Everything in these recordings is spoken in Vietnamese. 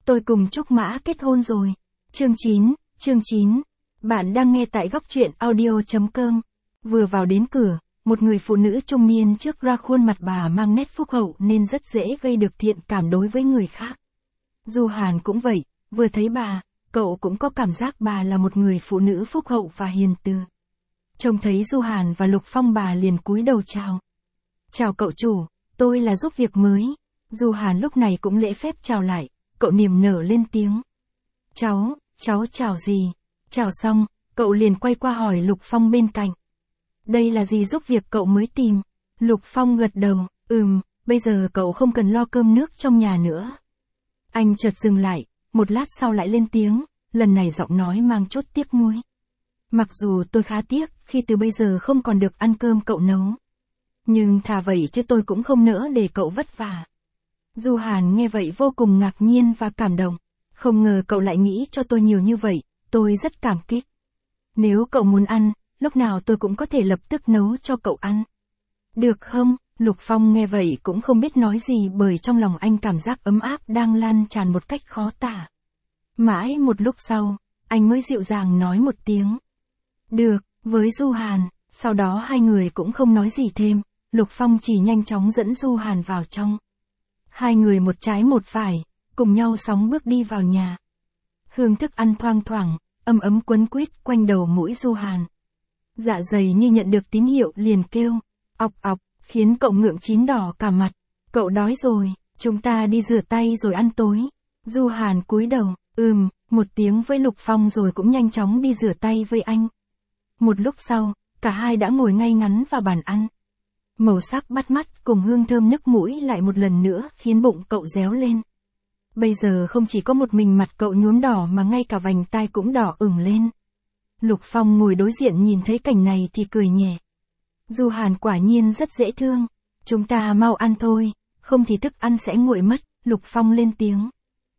tôi cùng Trúc Mã kết hôn rồi. Chương 9. Bạn đang nghe tại góc truyện audio.com. Vừa vào đến cửa, một người phụ nữ trung niên trước ra khuôn mặt bà mang nét phúc hậu nên rất dễ gây được thiện cảm đối với người khác. Du Hàn cũng vậy, vừa thấy bà, cậu cũng có cảm giác bà là một người phụ nữ phúc hậu và hiền từ. Trông thấy Du Hàn và Lục Phong bà liền cúi đầu chào. Chào cậu chủ, tôi là giúp việc mới. Du Hàn lúc này cũng lễ phép chào lại, cậu niềm nở lên tiếng. Cháu chào gì? Chào xong, cậu liền quay qua hỏi Lục Phong bên cạnh. Đây là gì giúp việc cậu mới tìm? Lục Phong gật đầu, bây giờ cậu không cần lo cơm nước trong nhà nữa. Anh chợt dừng lại, một lát sau lại lên tiếng, lần này giọng nói mang chút tiếc nuối. Mặc dù tôi khá tiếc khi từ bây giờ không còn được ăn cơm cậu nấu. Nhưng thà vậy chứ tôi cũng không nỡ để cậu vất vả. Du Hàn nghe vậy vô cùng ngạc nhiên và cảm động. Không ngờ cậu lại nghĩ cho tôi nhiều như vậy, tôi rất cảm kích. Nếu cậu muốn ăn, lúc nào tôi cũng có thể lập tức nấu cho cậu ăn. Được không? Lục Phong nghe vậy cũng không biết nói gì bởi trong lòng anh cảm giác ấm áp đang lan tràn một cách khó tả. Mãi một lúc sau, anh mới dịu dàng nói một tiếng. Được, với Du Hàn, sau đó hai người cũng không nói gì thêm, Lục Phong chỉ nhanh chóng dẫn Du Hàn vào trong. Hai người một trái một phải, cùng nhau sóng bước đi vào nhà. Hương thức ăn thoang thoảng, ấm ấm quấn quýt quanh đầu mũi Du Hàn. Dạ dày như nhận được tín hiệu liền kêu, ọc ọc, khiến cậu ngượng chín đỏ cả mặt. Cậu đói rồi, chúng ta đi rửa tay rồi ăn tối. Du Hàn cúi đầu, một tiếng với Lục Phong rồi cũng nhanh chóng đi rửa tay với anh. Một lúc sau, cả hai đã ngồi ngay ngắn vào bàn ăn. Màu sắc bắt mắt cùng hương thơm nức mũi lại một lần nữa khiến bụng cậu réo lên. Bây giờ không chỉ có một mình mặt cậu nhuốm đỏ mà ngay cả vành tai cũng đỏ ửng lên. Lục Phong ngồi đối diện nhìn thấy cảnh này thì cười nhẹ. Du Hàn quả nhiên rất dễ thương. Chúng ta mau ăn thôi, không thì thức ăn sẽ nguội mất, Lục Phong lên tiếng.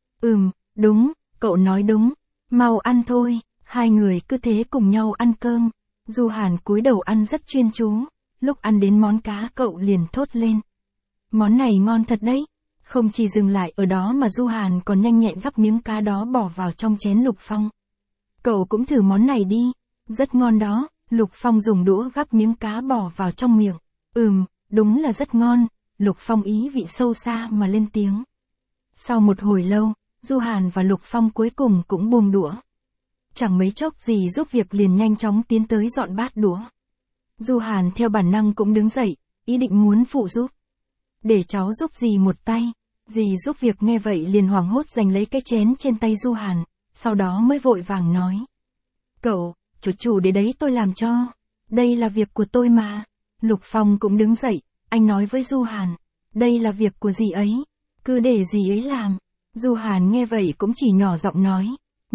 Đúng, cậu nói đúng, mau ăn thôi, hai người cứ thế cùng nhau ăn cơm. Du Hàn cúi đầu ăn rất chuyên chú, lúc ăn đến món cá cậu liền thốt lên. Món này ngon thật đấy. Không chỉ dừng lại ở đó mà Du Hàn còn nhanh nhẹn gắp miếng cá đó bỏ vào trong chén Lục Phong. Cậu cũng thử món này đi, rất ngon đó. Lục Phong dùng đũa gắp miếng cá bỏ vào trong miệng. Đúng là rất ngon, Lục Phong ý vị sâu xa mà lên tiếng. Sau một hồi lâu, Du Hàn và Lục Phong cuối cùng cũng buông đũa. Chẳng mấy chốc gì giúp việc liền nhanh chóng tiến tới dọn bát đũa. Du Hàn theo bản năng cũng đứng dậy, ý định muốn phụ giúp. Để cháu giúp dì một tay. Dì giúp việc nghe vậy liền hoảng hốt giành lấy cái chén trên tay Du Hàn, sau đó mới vội vàng nói. Cậu, chủ để đấy tôi làm cho. Đây là việc của tôi mà. Lục Phong cũng đứng dậy, anh nói với Du Hàn. Đây là việc của dì ấy. Cứ để dì ấy làm. Du Hàn nghe vậy cũng chỉ nhỏ giọng nói.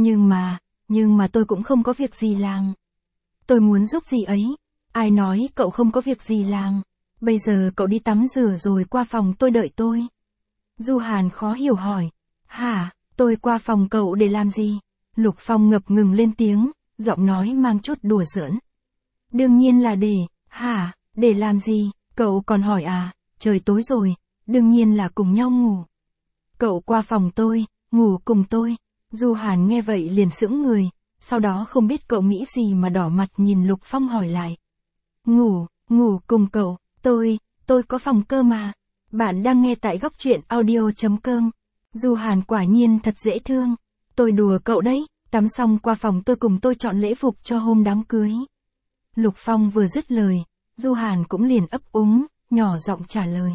Nhưng mà tôi cũng không có việc gì làm. Tôi muốn giúp dì ấy. Ai nói cậu không có việc gì làm. Bây giờ cậu đi tắm rửa rồi qua phòng tôi đợi tôi. Du Hàn khó hiểu hỏi. Hả, tôi qua phòng cậu để làm gì? Lục Phong ngập ngừng lên tiếng, giọng nói mang chút đùa giỡn. Đương nhiên là để làm gì? Cậu còn hỏi à, trời tối rồi, đương nhiên là cùng nhau ngủ. Cậu qua phòng tôi, ngủ cùng tôi. Du Hàn nghe vậy liền sững người, sau đó không biết cậu nghĩ gì mà đỏ mặt nhìn Lục Phong hỏi lại. Ngủ cùng cậu, tôi có phòng cơ mà. Bạn đang nghe tại góc truyện audio.com. Du Hàn quả nhiên thật dễ thương. Tôi đùa cậu đấy, tắm xong qua phòng tôi cùng tôi chọn lễ phục cho hôm đám cưới. Lục Phong vừa dứt lời, Du Hàn cũng liền ấp úng, nhỏ giọng trả lời.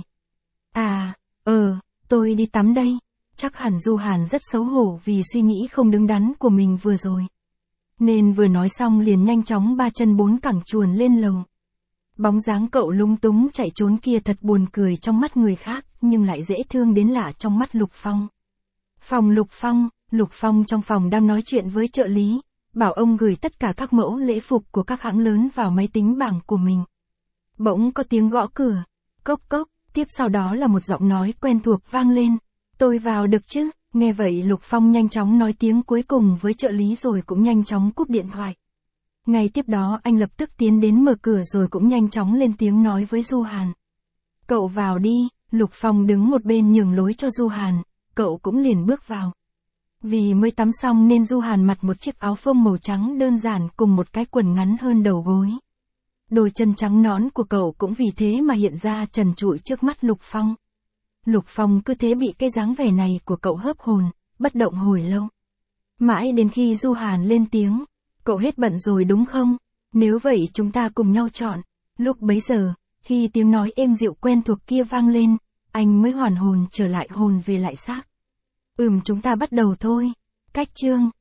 Tôi đi tắm đây. Chắc hẳn Du Hàn rất xấu hổ vì suy nghĩ không đứng đắn của mình vừa rồi. Nên vừa nói xong liền nhanh chóng ba chân bốn cẳng chuồn lên lầu. Bóng dáng cậu lúng túng chạy trốn kia thật buồn cười trong mắt người khác, nhưng lại dễ thương đến lạ trong mắt Lục Phong. Phòng Lục Phong trong phòng đang nói chuyện với trợ lý, bảo ông gửi tất cả các mẫu lễ phục của các hãng lớn vào máy tính bảng của mình. Bỗng có tiếng gõ cửa, cốc cốc, tiếp sau đó là một giọng nói quen thuộc vang lên. Tôi vào được chứ? Nghe vậy Lục Phong nhanh chóng nói tiếng cuối cùng với trợ lý rồi cũng nhanh chóng cúp điện thoại. Ngay tiếp đó anh lập tức tiến đến mở cửa rồi cũng nhanh chóng lên tiếng nói với Du Hàn. Cậu vào đi. Lục Phong đứng một bên nhường lối cho Du Hàn, cậu cũng liền bước vào. Vì mới tắm xong nên Du Hàn mặc một chiếc áo phông màu trắng đơn giản cùng một cái quần ngắn hơn đầu gối. Đôi chân trắng nõn của cậu cũng vì thế mà hiện ra trần trụi trước mắt Lục Phong. Lục Phong cứ thế bị cái dáng vẻ này của cậu hớp hồn, bất động hồi lâu. Mãi đến khi Du Hàn lên tiếng, cậu hết bận rồi đúng không? Nếu vậy chúng ta cùng nhau chọn. Lúc bấy giờ, khi tiếng nói êm dịu quen thuộc kia vang lên, anh mới hoàn hồn trở lại hồn về lại xác. Chúng ta bắt đầu thôi. Cách chương